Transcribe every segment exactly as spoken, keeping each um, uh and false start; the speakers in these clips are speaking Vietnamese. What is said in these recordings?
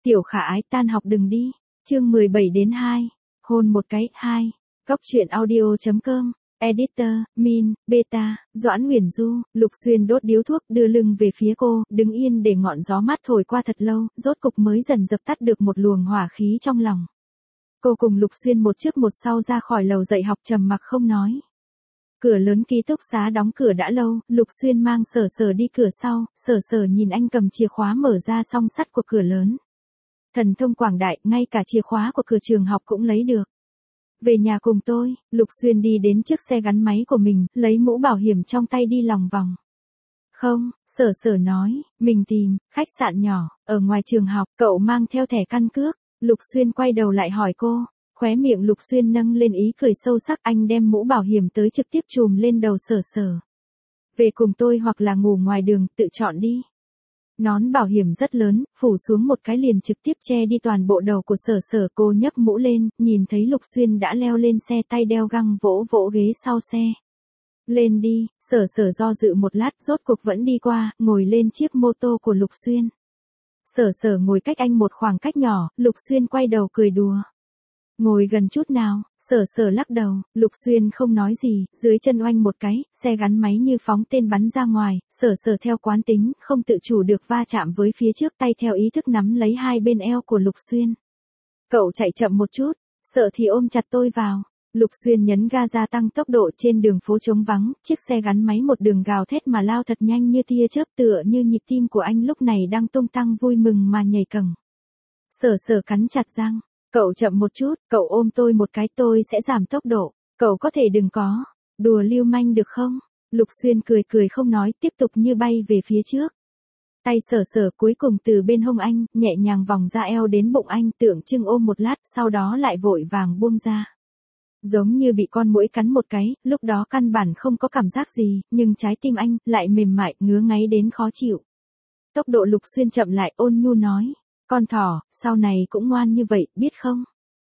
Tiểu Khả Ái tan học đừng đi. Chương mười bảy đến hai. Hôn một cái, hai. Góc truyện audio.com. Editor, Min, Beta, Doãn Huyền Du. Lục Xuyên đốt điếu thuốc đưa lưng về phía cô, đứng yên để ngọn gió mát thổi qua thật lâu, rốt cục mới dần dập tắt được một luồng hỏa khí trong lòng. Cô cùng Lục Xuyên một trước một sau ra khỏi lầu dạy học trầm mặc không nói. Cửa lớn ký túc xá đóng cửa đã lâu, Lục Xuyên mang Sở Sở đi cửa sau, Sở Sở nhìn anh cầm chìa khóa mở ra song sắt của cửa lớn. Thần thông quảng đại, ngay cả chìa khóa của cửa trường học cũng lấy được. Về nhà cùng tôi, Lục Xuyên đi đến chiếc xe gắn máy của mình, lấy mũ bảo hiểm trong tay đi lòng vòng. Không, Sở Sở nói, mình tìm, khách sạn nhỏ, ở ngoài trường học, cậu mang theo thẻ căn cước. Lục Xuyên quay đầu lại hỏi cô, khóe miệng Lục Xuyên nâng lên ý cười sâu sắc, anh đem mũ bảo hiểm tới trực tiếp chùm lên đầu Sở Sở. Về cùng tôi hoặc là ngủ ngoài đường, tự chọn đi. Nón bảo hiểm rất lớn, phủ xuống một cái liền trực tiếp che đi toàn bộ đầu của Sở Sở. Cô nhấc mũ lên, nhìn thấy Lục Xuyên đã leo lên xe, tay đeo găng vỗ vỗ ghế sau xe. Lên đi, Sở Sở do dự một lát, rốt cuộc vẫn đi qua, ngồi lên chiếc mô tô của Lục Xuyên. Sở Sở ngồi cách anh một khoảng cách nhỏ, Lục Xuyên quay đầu cười đùa. Ngồi gần chút nào, Sở Sở lắc đầu, Lục Xuyên không nói gì, dưới chân oanh một cái, xe gắn máy như phóng tên bắn ra ngoài, Sở Sở theo quán tính, không tự chủ được va chạm với phía trước, tay theo ý thức nắm lấy hai bên eo của Lục Xuyên. Cậu chạy chậm một chút, sợ thì ôm chặt tôi vào. Lục Xuyên nhấn ga gia tăng tốc độ trên đường phố trống vắng, chiếc xe gắn máy một đường gào thét mà lao thật nhanh như tia chớp, tựa như nhịp tim của anh lúc này đang tung tăng vui mừng mà nhảy cầng. Sở Sở cắn chặt răng. Cậu chậm một chút, cậu ôm tôi một cái, tôi sẽ giảm tốc độ. Cậu có thể đừng có đùa lưu manh được không? Lục Xuyên cười cười không nói, tiếp tục như bay về phía trước. Tay Sở Sở cuối cùng từ bên hông anh, nhẹ nhàng vòng ra eo đến bụng anh, tượng trưng ôm một lát, sau đó lại vội vàng buông ra. Giống như bị con muỗi cắn một cái, lúc đó căn bản không có cảm giác gì, nhưng trái tim anh lại mềm mại, ngứa ngáy đến khó chịu. Tốc độ Lục Xuyên chậm lại, ôn nhu nói. Con thỏ, sau này cũng ngoan như vậy, biết không?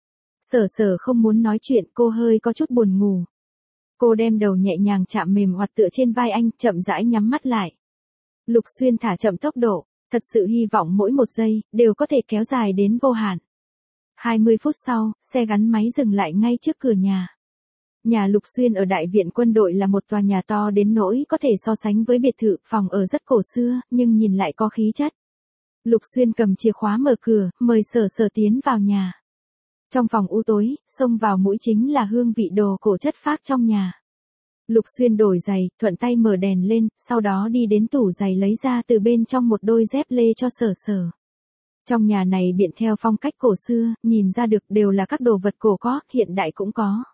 Sở Sở không muốn nói chuyện, cô hơi có chút buồn ngủ. Cô đem đầu nhẹ nhàng chạm mềm hoạt tựa trên vai anh, chậm rãi nhắm mắt lại. Lục Xuyên thả chậm tốc độ, thật sự hy vọng mỗi một giây, đều có thể kéo dài đến vô hạn. hai mươi phút sau, xe gắn máy dừng lại ngay trước cửa nhà. Nhà Lục Xuyên ở Đại viện quân đội là một tòa nhà to đến nỗi có thể so sánh với biệt thự, phòng ở rất cổ xưa, nhưng nhìn lại có khí chất. Lục Xuyên cầm chìa khóa mở cửa, mời Sở Sở tiến vào nhà. Trong phòng u tối, xông vào mũi chính là hương vị đồ cổ chất phác trong nhà. Lục Xuyên đổi giày, thuận tay mở đèn lên, sau đó đi đến tủ giày lấy ra từ bên trong một đôi dép lê cho Sở Sở. Trong nhà này biện theo phong cách cổ xưa, nhìn ra được đều là các đồ vật cổ có, hiện đại cũng có.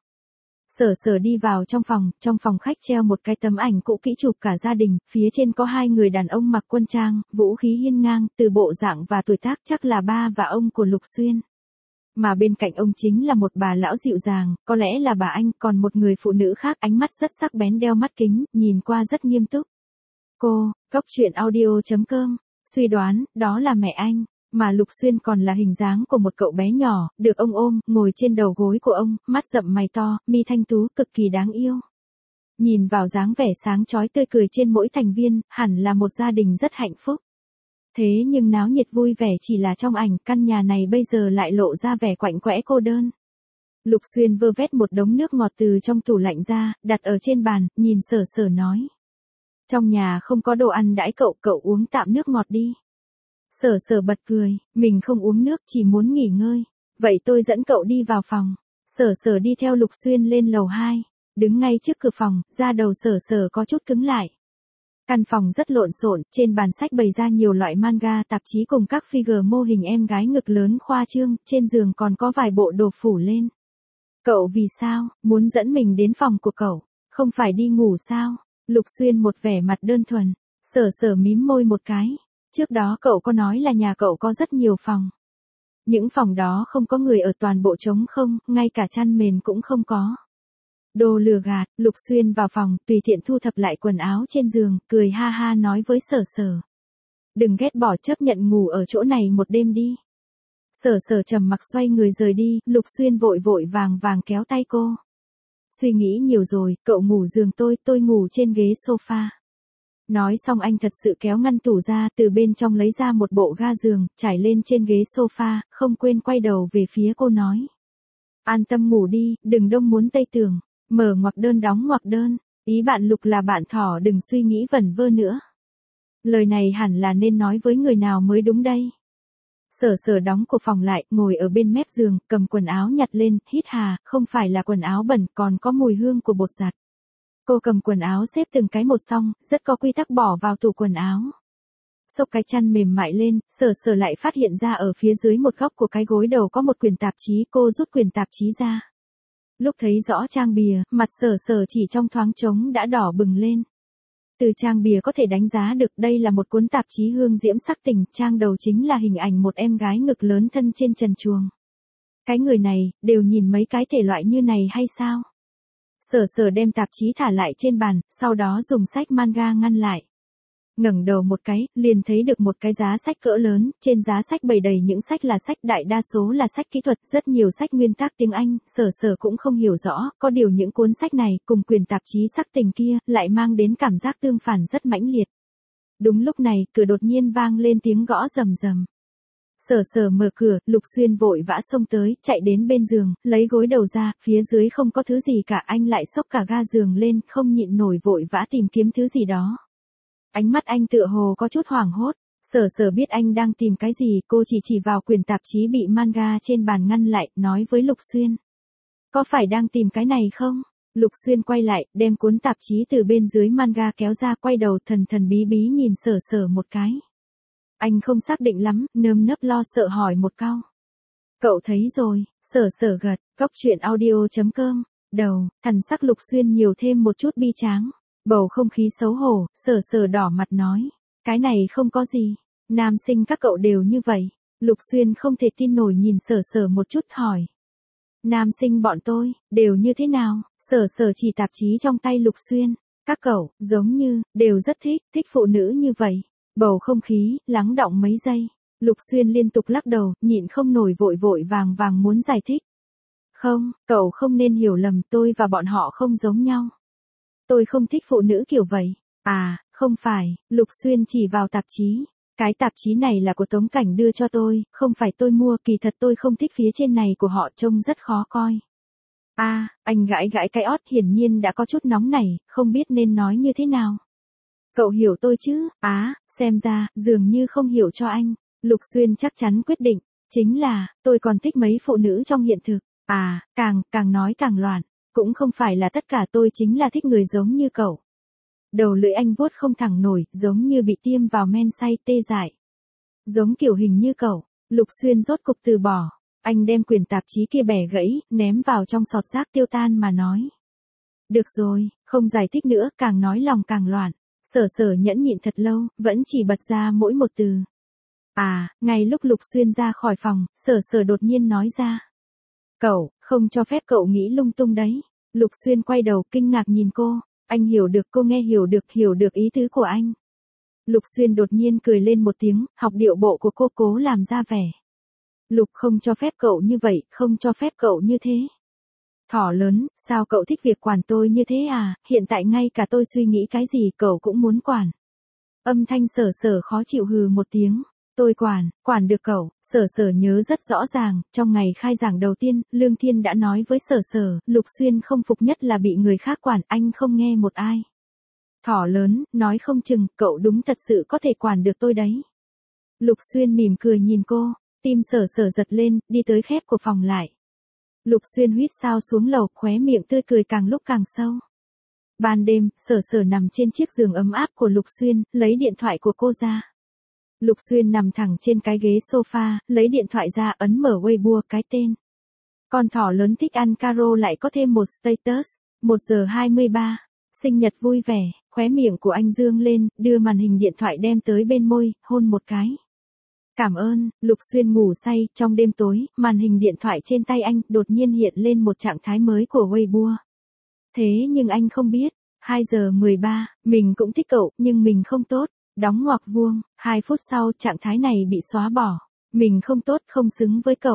Sở Sở đi vào trong phòng, trong phòng khách treo một cái tấm ảnh cũ kỹ chụp cả gia đình, phía trên có hai người đàn ông mặc quân trang, vũ khí hiên ngang, từ bộ dạng và tuổi tác chắc là ba và ông của Lục Xuyên. Mà bên cạnh ông chính là một bà lão dịu dàng, có lẽ là bà anh, còn một người phụ nữ khác ánh mắt rất sắc bén đeo mắt kính, nhìn qua rất nghiêm túc. Cô, góc truyện audio.com, suy đoán, đó là mẹ anh. Mà Lục Xuyên còn là hình dáng của một cậu bé nhỏ, được ông ôm, ngồi trên đầu gối của ông, mắt rậm mày to, mi thanh tú, cực kỳ đáng yêu. Nhìn vào dáng vẻ sáng chói tươi cười trên mỗi thành viên, hẳn là một gia đình rất hạnh phúc. Thế nhưng náo nhiệt vui vẻ chỉ là trong ảnh, căn nhà này bây giờ lại lộ ra vẻ quạnh quẽ cô đơn. Lục Xuyên vơ vét một đống nước ngọt từ trong tủ lạnh ra, đặt ở trên bàn, nhìn Sở Sở nói. Trong nhà không có đồ ăn đãi cậu, cậu uống tạm nước ngọt đi. Sở Sở bật cười, mình không uống nước, chỉ muốn nghỉ ngơi. Vậy tôi dẫn cậu đi vào phòng. Sở Sở đi theo Lục Xuyên lên lầu hai, đứng ngay trước cửa phòng, da đầu Sở Sở có chút cứng lại. Căn phòng rất lộn xộn, trên bàn sách bày ra nhiều loại manga, tạp chí cùng các figure mô hình em gái ngực lớn khoa trương, trên giường còn có vài bộ đồ phủ lên. Cậu vì sao, muốn dẫn mình đến phòng của cậu, không phải đi ngủ sao? Lục Xuyên một vẻ mặt đơn thuần, Sở Sở mím môi một cái. Trước đó cậu có nói là nhà cậu có rất nhiều phòng. Những phòng đó không có người ở, toàn bộ trống không, ngay cả chăn mền cũng không có. Đồ lừa gạt. Lục Xuyên vào phòng, tùy tiện thu thập lại quần áo trên giường, cười ha ha nói với Sở Sở. Đừng ghét bỏ, chấp nhận ngủ ở chỗ này một đêm đi. Sở Sở trầm mặc xoay người rời đi, Lục Xuyên vội vội vàng vàng kéo tay cô. Suy nghĩ nhiều rồi, cậu ngủ giường tôi, tôi ngủ trên ghế sofa. Nói xong anh thật sự kéo ngăn tủ ra, từ bên trong lấy ra một bộ ga giường, trải lên trên ghế sofa, không quên quay đầu về phía cô nói. An tâm ngủ đi, đừng đông muốn tây tưởng. Mở ngoặc đơn đóng ngoặc đơn. Ý bạn Lục là bạn thỏ đừng suy nghĩ vẩn vơ nữa. Lời này hẳn là nên nói với người nào mới đúng đây. Sở Sở đóng cửa phòng lại, ngồi ở bên mép giường, cầm quần áo nhặt lên, hít hà, không phải là quần áo bẩn, còn có mùi hương của bột giặt. Cô cầm quần áo xếp từng cái một xong, rất có quy tắc bỏ vào tủ quần áo. Xốc cái chăn mềm mại lên, Sở Sở lại phát hiện ra ở phía dưới một góc của cái gối đầu có một quyển tạp chí, cô rút quyển tạp chí ra. Lúc thấy rõ trang bìa, mặt Sở Sở chỉ trong thoáng trống đã đỏ bừng lên. Từ trang bìa có thể đánh giá được đây là một cuốn tạp chí hương diễm sắc tình, trang đầu chính là hình ảnh một em gái ngực lớn thân trên trần truồng. Cái người này, đều nhìn mấy cái thể loại như này hay sao? Sở Sở đem tạp chí thả lại trên bàn, sau đó dùng sách manga ngăn lại. Ngẩng đầu một cái, liền thấy được một cái giá sách cỡ lớn, trên giá sách bày đầy những sách là sách, đại đa số là sách kỹ thuật, rất nhiều sách nguyên tác tiếng Anh, Sở Sở cũng không hiểu rõ, có điều những cuốn sách này, cùng quyển tạp chí sắc tình kia, lại mang đến cảm giác tương phản rất mãnh liệt. Đúng lúc này, cửa đột nhiên vang lên tiếng gõ rầm rầm. Sở Sở mở cửa, Lục Xuyên vội vã xông tới, chạy đến bên giường, lấy gối đầu ra, phía dưới không có thứ gì cả, anh lại xốc cả ga giường lên, không nhịn nổi vội vã tìm kiếm thứ gì đó. Ánh mắt anh tựa hồ có chút hoảng hốt, Sở Sở biết anh đang tìm cái gì, cô chỉ chỉ vào quyển tạp chí bị manga trên bàn ngăn lại, nói với Lục Xuyên. Có phải đang tìm cái này không? Lục Xuyên quay lại, đem cuốn tạp chí từ bên dưới manga kéo ra, quay đầu thần thần bí bí nhìn Sở Sở một cái. Anh không xác định lắm, nơm nớp lo sợ hỏi một câu. Cậu thấy rồi, Sở Sở gật, góc truyện audio chấm com, đầu, thần sắc Lục Xuyên nhiều thêm một chút bi tráng. Bầu không khí xấu hổ, Sở Sở đỏ mặt nói. Cái này không có gì, nam sinh các cậu đều như vậy. Lục Xuyên không thể tin nổi nhìn Sở Sở một chút hỏi. Nam sinh bọn tôi, đều như thế nào? Sở Sở chỉ tạp chí trong tay Lục Xuyên. Các cậu, giống như, đều rất thích, thích phụ nữ như vậy. Bầu không khí, lắng đọng mấy giây. Lục Xuyên liên tục lắc đầu, nhịn không nổi vội vội vàng vàng muốn giải thích. Không, cậu không nên hiểu lầm, tôi và bọn họ không giống nhau. Tôi không thích phụ nữ kiểu vậy. À, không phải, Lục Xuyên chỉ vào tạp chí. Cái tạp chí này là của Tống Cảnh đưa cho tôi, không phải tôi mua, kỳ thật tôi không thích phía trên này của họ, trông rất khó coi. À, anh gãi gãi cái ót, hiển nhiên đã có chút nóng nảy, không biết nên nói như thế nào. Cậu hiểu tôi chứ? Á, à, xem ra, dường như không hiểu cho anh. Lục Xuyên chắc chắn quyết định, chính là, tôi còn thích mấy phụ nữ trong hiện thực. À, càng, càng nói càng loạn. Cũng không phải là tất cả, tôi chính là thích người giống như cậu. Đầu lưỡi anh vuốt không thẳng nổi, giống như bị tiêm vào men say tê dại. Giống kiểu hình như cậu. Lục Xuyên rốt cục từ bỏ. Anh đem quyển tạp chí kia bẻ gãy, ném vào trong sọt rác tiêu tan mà nói. Được rồi, không giải thích nữa, càng nói lòng càng loạn. Sở Sở nhẫn nhịn thật lâu, vẫn chỉ bật ra mỗi một từ. À, ngay lúc Lục Xuyên ra khỏi phòng, Sở Sở đột nhiên nói ra. Cậu, không cho phép cậu nghĩ lung tung đấy. Lục Xuyên quay đầu kinh ngạc nhìn cô. Anh hiểu được, cô nghe hiểu được, hiểu được ý tứ của anh. Lục Xuyên đột nhiên cười lên một tiếng, học điệu bộ của cô cố làm ra vẻ. Lục không cho phép cậu như vậy, không cho phép cậu như thế. Thỏ lớn, sao cậu thích việc quản tôi như thế à, hiện tại ngay cả tôi suy nghĩ cái gì cậu cũng muốn quản. Âm thanh Sở Sở khó chịu hừ một tiếng. Tôi quản, quản được cậu. Sở Sở nhớ rất rõ ràng, trong ngày khai giảng đầu tiên, Lương Thiên đã nói với Sở Sở, Lục Xuyên không phục nhất là bị người khác quản, anh không nghe một ai. Thỏ lớn, nói không chừng, cậu đúng thật sự có thể quản được tôi đấy. Lục Xuyên mỉm cười nhìn cô, tim Sở Sở giật lên, đi tới khép của phòng lại. Lục Xuyên huýt sao xuống lầu, khóe miệng tươi cười càng lúc càng sâu. Ban đêm, Sở Sở nằm trên chiếc giường ấm áp của Lục Xuyên, lấy điện thoại của cô ra. Lục Xuyên nằm thẳng trên cái ghế sofa, lấy điện thoại ra, ấn mở Weibo, cái tên. Con thỏ lớn thích ăn caro lại có thêm một status, một giờ hai mươi ba. Sinh nhật vui vẻ, khóe miệng của anh dương lên, đưa màn hình điện thoại đem tới bên môi, hôn một cái. Cảm ơn. Lục Xuyên ngủ say, trong đêm tối, màn hình điện thoại trên tay anh đột nhiên hiện lên một trạng thái mới của Weibo. Thế nhưng anh không biết, hai giờ mười ba, mình cũng thích cậu, nhưng mình không tốt. Đóng ngoặc vuông, hai phút sau trạng thái này bị xóa bỏ. Mình không tốt, không xứng với cậu.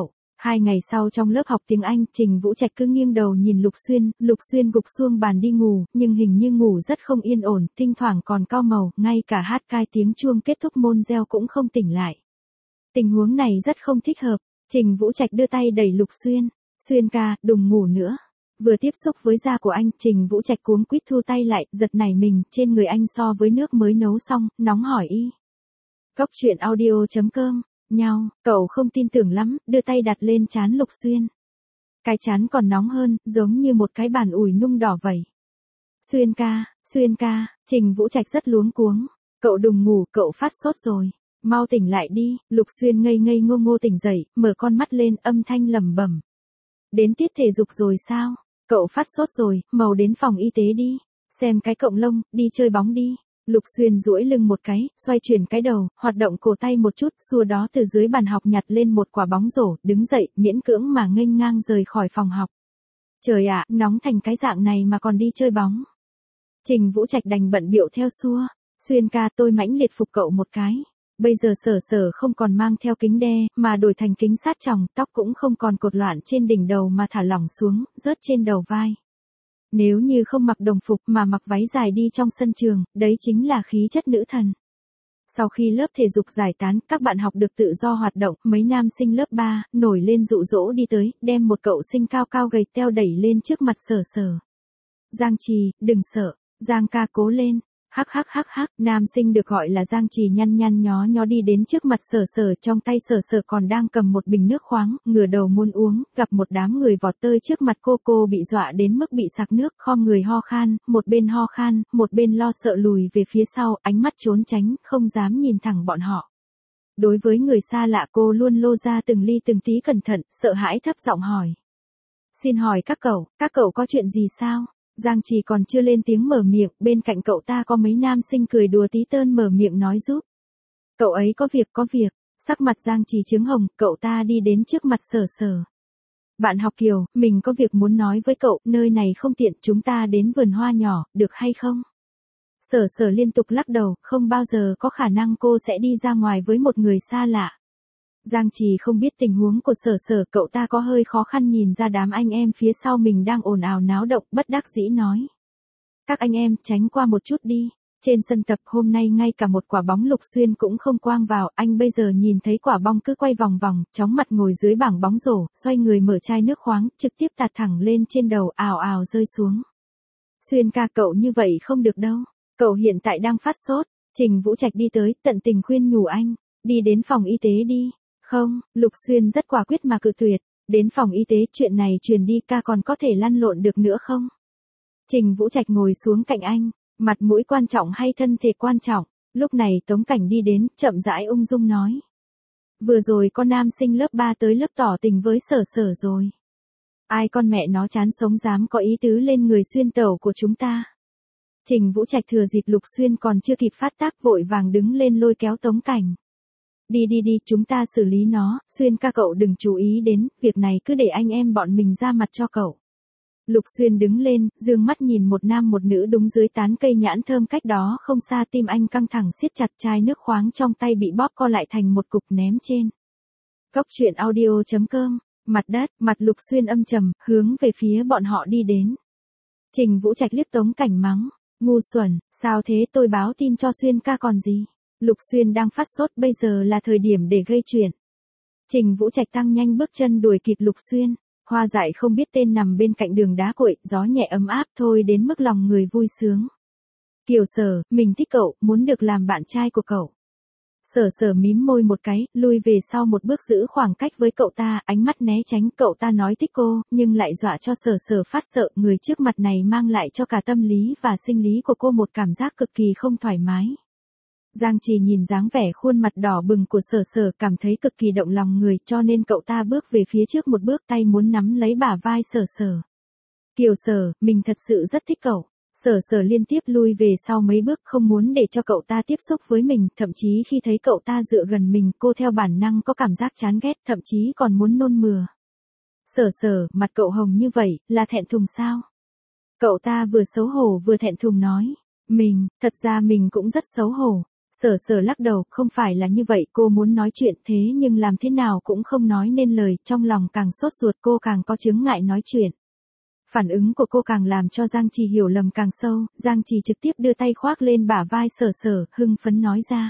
Hai ngày sau trong lớp học tiếng Anh, Trình Vũ Trạch cứ nghiêng đầu nhìn Lục Xuyên, Lục Xuyên gục xuống bàn đi ngủ, nhưng hình như ngủ rất không yên ổn, thỉnh thoảng còn cau màu, ngay cả hát cai tiếng chuông kết thúc môn reo cũng không tỉnh lại. Tình huống này rất không thích hợp, Trình Vũ Trạch đưa tay đẩy Lục Xuyên, Xuyên ca, đừng ngủ nữa. Vừa tiếp xúc với da của anh, Trình Vũ Trạch cuống quýt thu tay lại, giật nảy mình, trên người anh so với nước mới nấu xong, nóng hỏi y. Cốc truyện audio chấm com, nhau, cậu không tin tưởng lắm, đưa tay đặt lên trán Lục Xuyên. Cái trán còn nóng hơn, giống như một cái bàn ủi nung đỏ vậy. Xuyên ca, Xuyên ca, Trình Vũ Trạch rất luống cuống. Cậu đừng ngủ, cậu phát sốt rồi. Mau tỉnh lại đi, Lục Xuyên ngây ngây ngô ngô tỉnh dậy, mở con mắt lên, âm thanh lẩm bẩm. Đến tiết thể dục rồi sao? Cậu phát sốt rồi, mau đến phòng y tế đi. Xem cái cọng lông, đi chơi bóng đi. Lục Xuyên duỗi lưng một cái, xoay chuyển cái đầu, hoạt động cổ tay một chút, xua đó từ dưới bàn học nhặt lên một quả bóng rổ, đứng dậy, miễn cưỡng mà nghênh ngang rời khỏi phòng học. Trời ạ, nóng thành cái dạng này mà còn đi chơi bóng. Trình Vũ Trạch đành bận bịu theo xua. Xuyên ca, tôi mãnh liệt phục cậu một cái. Bây giờ Sở Sở không còn mang theo kính đe, mà đổi thành kính sát tròng, tóc cũng không còn cột loạn trên đỉnh đầu mà thả lỏng xuống, rớt trên đầu vai. Nếu như không mặc đồng phục mà mặc váy dài đi trong sân trường, đấy chính là khí chất nữ thần. Sau khi lớp thể dục giải tán, các bạn học được tự do hoạt động, mấy nam sinh lớp ba, nổi lên dụ dỗ đi tới, đem một cậu sinh cao cao gầy teo đẩy lên trước mặt Sở Sở. Giang Trì, đừng sợ, Giang ca cố lên. Hắc hắc hắc hắc, nam sinh được gọi là Giang Trì nhăn nhăn nhó nhó đi đến trước mặt Sở Sở, trong tay Sở Sở còn đang cầm một bình nước khoáng, ngửa đầu muốn uống, gặp một đám người vọt tới trước mặt cô, cô bị dọa đến mức bị sặc nước, khom người ho khan, một bên ho khan, một bên lo sợ lùi về phía sau, ánh mắt trốn tránh, không dám nhìn thẳng bọn họ. Đối với người xa lạ, cô luôn lô ra từng ly từng tí cẩn thận, sợ hãi thấp giọng hỏi. Xin hỏi các cậu, các cậu có chuyện gì sao? Giang Trì còn chưa lên tiếng mở miệng, bên cạnh cậu ta có mấy nam sinh cười đùa tí tơn mở miệng nói giúp. Cậu ấy có việc có việc, sắc mặt Giang Trì trướng hồng, cậu ta đi đến trước mặt Sở Sở. Bạn học Kiều, mình có việc muốn nói với cậu, nơi này không tiện, chúng ta đến vườn hoa nhỏ, được hay không? Sở Sở liên tục lắc đầu, không bao giờ có khả năng cô sẽ đi ra ngoài với một người xa lạ. Giang Trì không biết tình huống của Sở Sở, cậu ta có hơi khó khăn nhìn ra đám anh em phía sau mình đang ồn ào náo động, bất đắc dĩ nói. Các anh em, tránh qua một chút đi. Trên sân tập hôm nay ngay cả một quả bóng Lục Xuyên cũng không quang vào, anh bây giờ nhìn thấy quả bóng cứ quay vòng vòng, chóng mặt ngồi dưới bảng bóng rổ, xoay người mở chai nước khoáng, trực tiếp tạt thẳng lên trên đầu, ào ào rơi xuống. Xuyên ca, cậu như vậy không được đâu. Cậu hiện tại đang phát sốt. Trình Vũ Trạch đi tới, tận tình khuyên nhủ anh. Đi đến phòng y tế đi. Không, Lục Xuyên rất quả quyết mà cự tuyệt. Đến phòng y tế, chuyện này truyền đi, ca còn có thể lăn lộn được nữa không? Trình Vũ Trạch ngồi xuống cạnh anh. Mặt mũi quan trọng hay thân thể quan trọng? Lúc này Tống Cảnh đi đến, chậm rãi ung dung nói. Vừa rồi có nam sinh lớp ba tới lớp tỏ tình với Sở Sở rồi. Ai con mẹ nó chán sống dám có ý tứ lên người Xuyên tẩu của chúng ta. Trình Vũ Trạch thừa dịp Lục Xuyên còn chưa kịp phát tác vội vàng đứng lên lôi kéo Tống Cảnh. Đi đi đi, chúng ta xử lý nó, Xuyên ca cậu đừng chú ý đến, việc này cứ để anh em bọn mình ra mặt cho cậu. Lục Xuyên đứng lên, dương mắt nhìn một nam một nữ đúng dưới tán cây nhãn thơm cách đó không xa, tim anh căng thẳng siết chặt, chai nước khoáng trong tay bị bóp co lại thành một cục ném trên. Cốc truyện audio chấm com, mặt đất, mặt Lục Xuyên âm trầm, hướng về phía bọn họ đi đến. Trình Vũ Trạch liếc Tống Cảnh mắng, ngu xuẩn, sao thế, tôi báo tin cho Xuyên ca còn gì. Lục Xuyên đang phát sốt, bây giờ là thời điểm để gây chuyện. Trình Vũ Trạch tăng nhanh bước chân đuổi kịp Lục Xuyên. Hoa dại không biết tên nằm bên cạnh đường đá cuội, gió nhẹ ấm áp thôi đến mức lòng người vui sướng. Kiều Sở, mình thích cậu, muốn được làm bạn trai của cậu. Sở Sở mím môi một cái, lui về sau một bước giữ khoảng cách với cậu ta, ánh mắt né tránh, cậu ta nói thích cô, nhưng lại dọa cho Sở Sở phát sợ, người trước mặt này mang lại cho cả tâm lý và sinh lý của cô một cảm giác cực kỳ không thoải mái. Giang Trì nhìn dáng vẻ khuôn mặt đỏ bừng của Sở Sở, cảm thấy cực kỳ động lòng người, cho nên cậu ta bước về phía trước một bước, tay muốn nắm lấy bả vai Sở Sở. Kiều Sở, mình thật sự rất thích cậu. Sở Sở liên tiếp lui về sau mấy bước, không muốn để cho cậu ta tiếp xúc với mình, thậm chí khi thấy cậu ta dựa gần mình, cô theo bản năng có cảm giác chán ghét, thậm chí còn muốn nôn mửa. Sở Sở, mặt cậu hồng như vậy, là thẹn thùng sao? Cậu ta vừa xấu hổ vừa thẹn thùng nói. Mình, thật ra mình cũng rất xấu hổ. Sở Sở lắc đầu, không phải là như vậy, cô muốn nói chuyện thế nhưng làm thế nào cũng không nói nên lời, trong lòng càng sốt ruột cô càng có chướng ngại nói chuyện. Phản ứng của cô càng làm cho Giang Trì hiểu lầm càng sâu, Giang Trì trực tiếp đưa tay khoác lên bả vai Sở Sở, hưng phấn nói ra.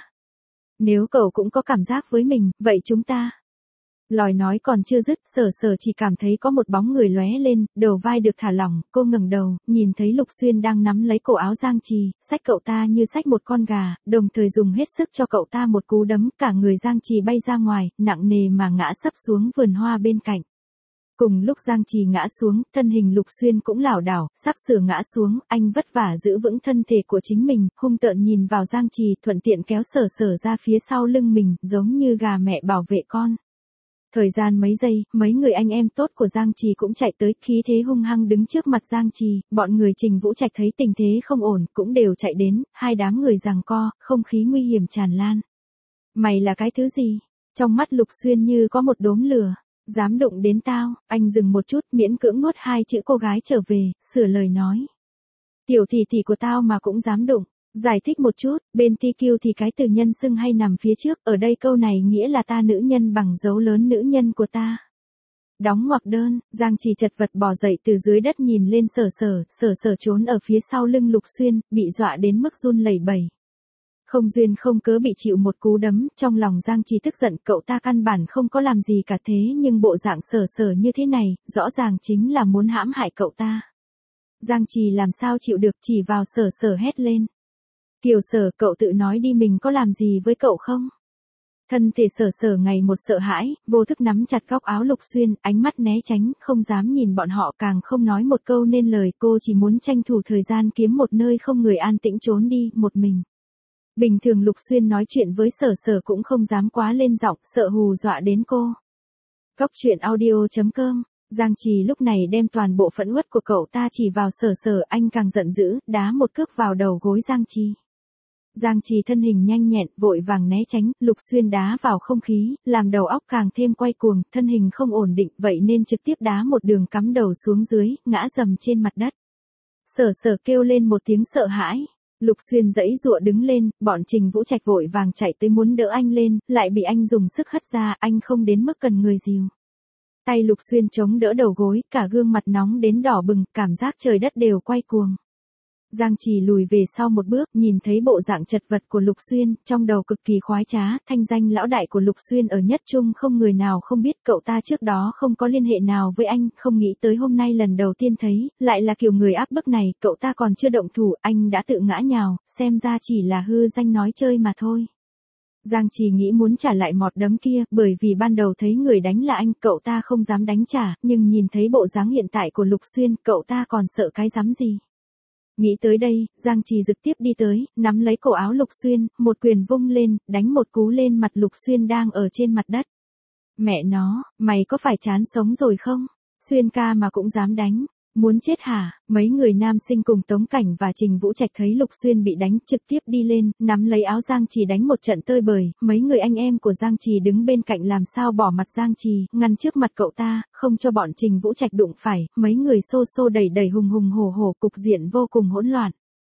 Nếu cậu cũng có cảm giác với mình, vậy chúng ta. Lời nói còn chưa dứt, Sở Sở chỉ cảm thấy có một bóng người lóe lên, đầu vai được thả lỏng, cô ngẩng đầu, nhìn thấy Lục Xuyên đang nắm lấy cổ áo Giang Trì, xách cậu ta như xách một con gà, đồng thời dùng hết sức cho cậu ta một cú đấm, cả người Giang Trì bay ra ngoài, nặng nề mà ngã sấp xuống vườn hoa bên cạnh. Cùng lúc Giang Trì ngã xuống, thân hình Lục Xuyên cũng lảo đảo, sắp sửa ngã xuống, anh vất vả giữ vững thân thể của chính mình, hung tợn nhìn vào Giang Trì, thuận tiện kéo Sở Sở ra phía sau lưng mình, giống như gà mẹ bảo vệ con. Thời gian mấy giây, mấy người anh em tốt của Giang Trì cũng chạy tới, khí thế hung hăng đứng trước mặt Giang Trì, bọn người Trình Vũ Trạch thấy tình thế không ổn, cũng đều chạy đến, hai đám người giằng co, không khí nguy hiểm tràn lan. Mày là cái thứ gì? Trong mắt Lục Xuyên như có một đốm lửa. Dám đụng đến tao, anh dừng một chút, miễn cưỡng nuốt hai chữ cô gái trở về, sửa lời nói. Tiểu tỷ tỷ của tao mà cũng dám đụng. Giải thích một chút, bên tê quy thì cái từ nhân xưng hay nằm phía trước, ở đây câu này nghĩa là ta nữ nhân bằng dấu lớn nữ nhân của ta. Đóng ngoặc đơn, Giang Trì chật vật bò dậy từ dưới đất nhìn lên Sở Sở, Sở Sở trốn ở phía sau lưng Lục Xuyên, bị dọa đến mức run lẩy bẩy. Không duyên không cớ bị chịu một cú đấm, trong lòng Giang Trì tức giận, cậu ta căn bản không có làm gì cả thế nhưng bộ dạng Sở Sở như thế này, rõ ràng chính là muốn hãm hại cậu ta. Giang Trì làm sao chịu được, chỉ vào Sở Sở hét lên. Kiều Sở, cậu tự nói đi mình có làm gì với cậu không? Thân thể Sở Sở ngày một sợ hãi, vô thức nắm chặt góc áo Lục Xuyên, ánh mắt né tránh, không dám nhìn bọn họ, càng không nói một câu nên lời, cô chỉ muốn tranh thủ thời gian kiếm một nơi không người an tĩnh trốn đi, một mình. Bình thường Lục Xuyên nói chuyện với Sở Sở cũng không dám quá lên giọng, sợ hù dọa đến cô. Góc truyện audio chấm com, Giang Trì lúc này đem toàn bộ phẫn uất của cậu ta chỉ vào Sở Sở, anh càng giận dữ, đá một cước vào đầu gối Giang Trì. Giang Trì thân hình nhanh nhẹn, vội vàng né tránh, Lục Xuyên đá vào không khí, làm đầu óc càng thêm quay cuồng, thân hình không ổn định, vậy nên trực tiếp đá một đường cắm đầu xuống dưới, ngã rầm trên mặt đất. Sở Sở kêu lên một tiếng sợ hãi. Lục Xuyên giãy giụa đứng lên, bọn Trình Vũ Trạch vội vàng chạy tới muốn đỡ anh lên, lại bị anh dùng sức hất ra, anh không đến mức cần người dìu. Tay Lục Xuyên chống đỡ đầu gối, cả gương mặt nóng đến đỏ bừng, cảm giác trời đất đều quay cuồng. Giang Trì lùi về sau một bước, nhìn thấy bộ dạng chật vật của Lục Xuyên, trong đầu cực kỳ khoái trá, thanh danh lão đại của Lục Xuyên ở Nhất Trung không người nào không biết, cậu ta trước đó không có liên hệ nào với anh, không nghĩ tới hôm nay lần đầu tiên thấy, lại là kiểu người áp bức này, cậu ta còn chưa động thủ, anh đã tự ngã nhào, xem ra chỉ là hư danh nói chơi mà thôi. Giang Trì nghĩ muốn trả lại mọt đấm kia, bởi vì ban đầu thấy người đánh là anh, cậu ta không dám đánh trả, nhưng nhìn thấy bộ dáng hiện tại của Lục Xuyên, cậu ta còn sợ cái dám gì. Nghĩ tới đây, Giang Trì trực tiếp đi tới, nắm lấy cổ áo Lục Xuyên, một quyền vung lên, đánh một cú lên mặt Lục Xuyên đang ở trên mặt đất. Mẹ nó, mày có phải chán sống rồi không? Xuyên ca mà cũng dám đánh. Muốn chết hả? Mấy người nam sinh cùng Tống Cảnh và Trình Vũ Trạch thấy Lục Xuyên bị đánh, trực tiếp đi lên, nắm lấy áo Giang Trì đánh một trận tơi bời, mấy người anh em của Giang Trì đứng bên cạnh làm sao bỏ mặt Giang Trì, ngăn trước mặt cậu ta, không cho bọn Trình Vũ Trạch đụng phải, mấy người xô xô đẩy đẩy hùng hùng hổ hổ, cục diện vô cùng hỗn loạn.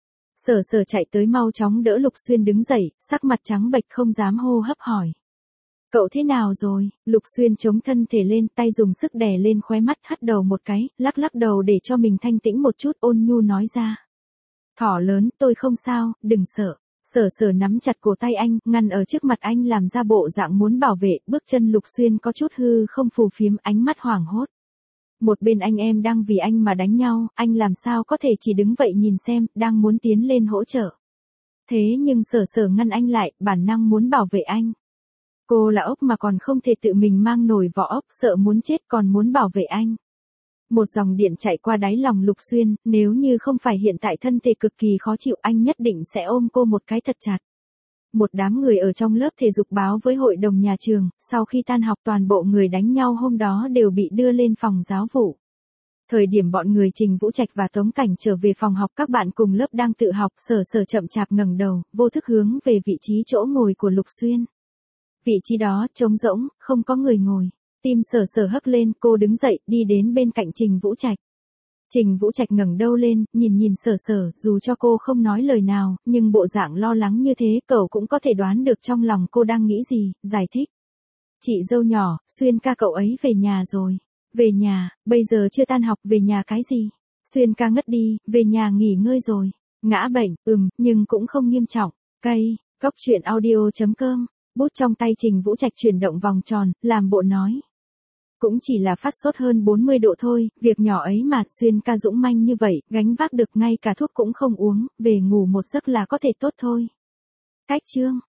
Sở Sở chạy tới mau chóng đỡ Lục Xuyên đứng dậy, sắc mặt trắng bệch không dám hô hấp hỏi. Cậu thế nào rồi? Lục Xuyên chống thân thể lên, tay dùng sức đè lên khóe mắt, hất đầu một cái, lắc lắc đầu để cho mình thanh tĩnh một chút, ôn nhu nói ra. Thỏ lớn, tôi không sao, đừng sợ. Sở Sở nắm chặt cổ tay anh, ngăn ở trước mặt anh làm ra bộ dạng muốn bảo vệ, bước chân Lục Xuyên có chút hư không phù phiếm, ánh mắt hoảng hốt. Một bên anh em đang vì anh mà đánh nhau, anh làm sao có thể chỉ đứng vậy nhìn xem, đang muốn tiến lên hỗ trợ. Thế nhưng Sở Sở ngăn anh lại, bản năng muốn bảo vệ anh. Cô là ốc mà còn không thể tự mình mang nổi vỏ ốc, sợ muốn chết còn muốn bảo vệ anh. Một dòng điện chạy qua đáy lòng Lục Xuyên, nếu như không phải hiện tại thân thể cực kỳ khó chịu anh nhất định sẽ ôm cô một cái thật chặt. Một đám người ở trong lớp thể dục báo với hội đồng nhà trường, sau khi tan học toàn bộ người đánh nhau hôm đó đều bị đưa lên phòng giáo vụ. Thời điểm bọn người Trình Vũ Trạch và Tống Cảnh trở về phòng học, các bạn cùng lớp đang tự học, Sở Sở chậm chạp ngẩng đầu, vô thức hướng về vị trí chỗ ngồi của Lục Xuyên. Vị trí đó trống rỗng, không có người ngồi. Tim Sở Sở hấp lên, cô đứng dậy, đi đến bên cạnh Trình Vũ Trạch. Trình Vũ Trạch ngẩng đầu lên, nhìn nhìn Sở Sở, dù cho cô không nói lời nào, nhưng bộ dạng lo lắng như thế, cậu cũng có thể đoán được trong lòng cô đang nghĩ gì, giải thích. Chị dâu nhỏ, Xuyên ca cậu ấy về nhà rồi. Về nhà, bây giờ chưa tan học, về nhà cái gì? Xuyên ca ngất đi, về nhà nghỉ ngơi rồi. Ngã bệnh, ừm, nhưng cũng không nghiêm trọng. Cây, cóc truyện audio chấm com, bút trong tay Trình Vũ Trạch chuyển động vòng tròn, làm bộ nói. Cũng chỉ là phát sốt hơn bốn mươi độ thôi, việc nhỏ ấy mà, Xuyên ca dũng manh như vậy, gánh vác được, ngay cả thuốc cũng không uống, về ngủ một giấc là có thể tốt thôi. Cách chương.